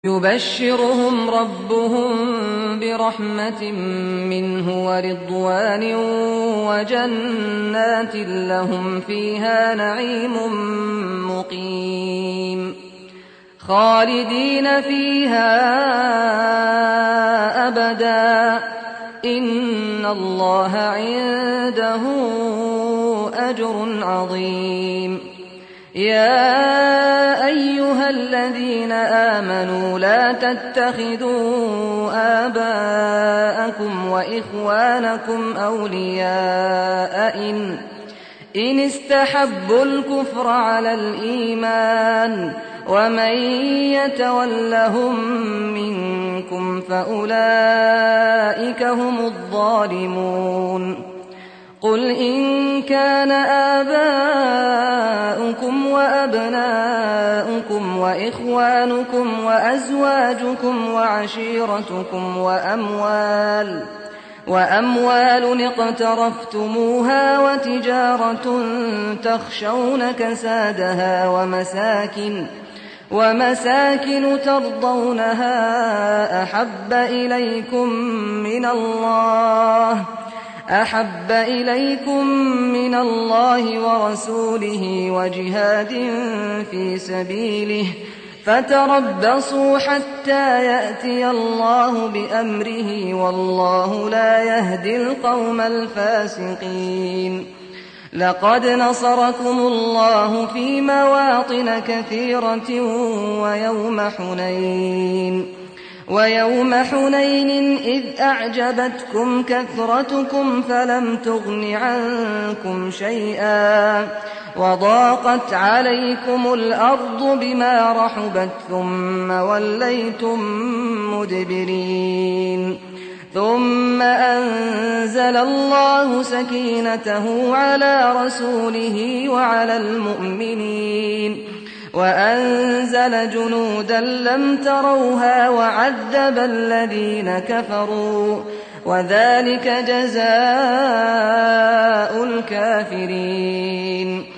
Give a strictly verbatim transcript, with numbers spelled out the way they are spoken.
يبشرهم ربهم برحمة منه ورضوان وجنات لهم فيها نعيم مقيم خالدين فيها أبدا إن الله عنده أجر عظيم. يا أيها الذين آمنوا لا تتخذوا آباءكم وإخوانكم أولياء إن, إن استحبوا الكفر على الإيمان ومن يتولهم منكم فأولئك هم الظالمون. قل إن كان آباؤكم وأبناؤكم وإخوانكم وأزواجكم وعشيرتكم وأموال وأموال اقترفتموها وتجارة تخشون كسادها ومساكن ومساكن ترضونها أحب إليكم من الله أحب إليكم من الله ورسوله وجهاد في سبيله فتربصوا حتى يأتي الله بأمره والله لا يهدي القوم الفاسقين. لقد نصركم الله في مواطن كثيرة ويوم حنين ويوم حنين إذ أعجبتكم كثرتكم فلم تغن عنكم شيئا وضاقت عليكم الأرض بما رحبت ثم وليتم مدبرين ثم أنزل الله سكينته على رسوله وعلى المؤمنين وأنزل جنودا لم تروها وعذب الذين كفروا وذلك جزاء الكافرين.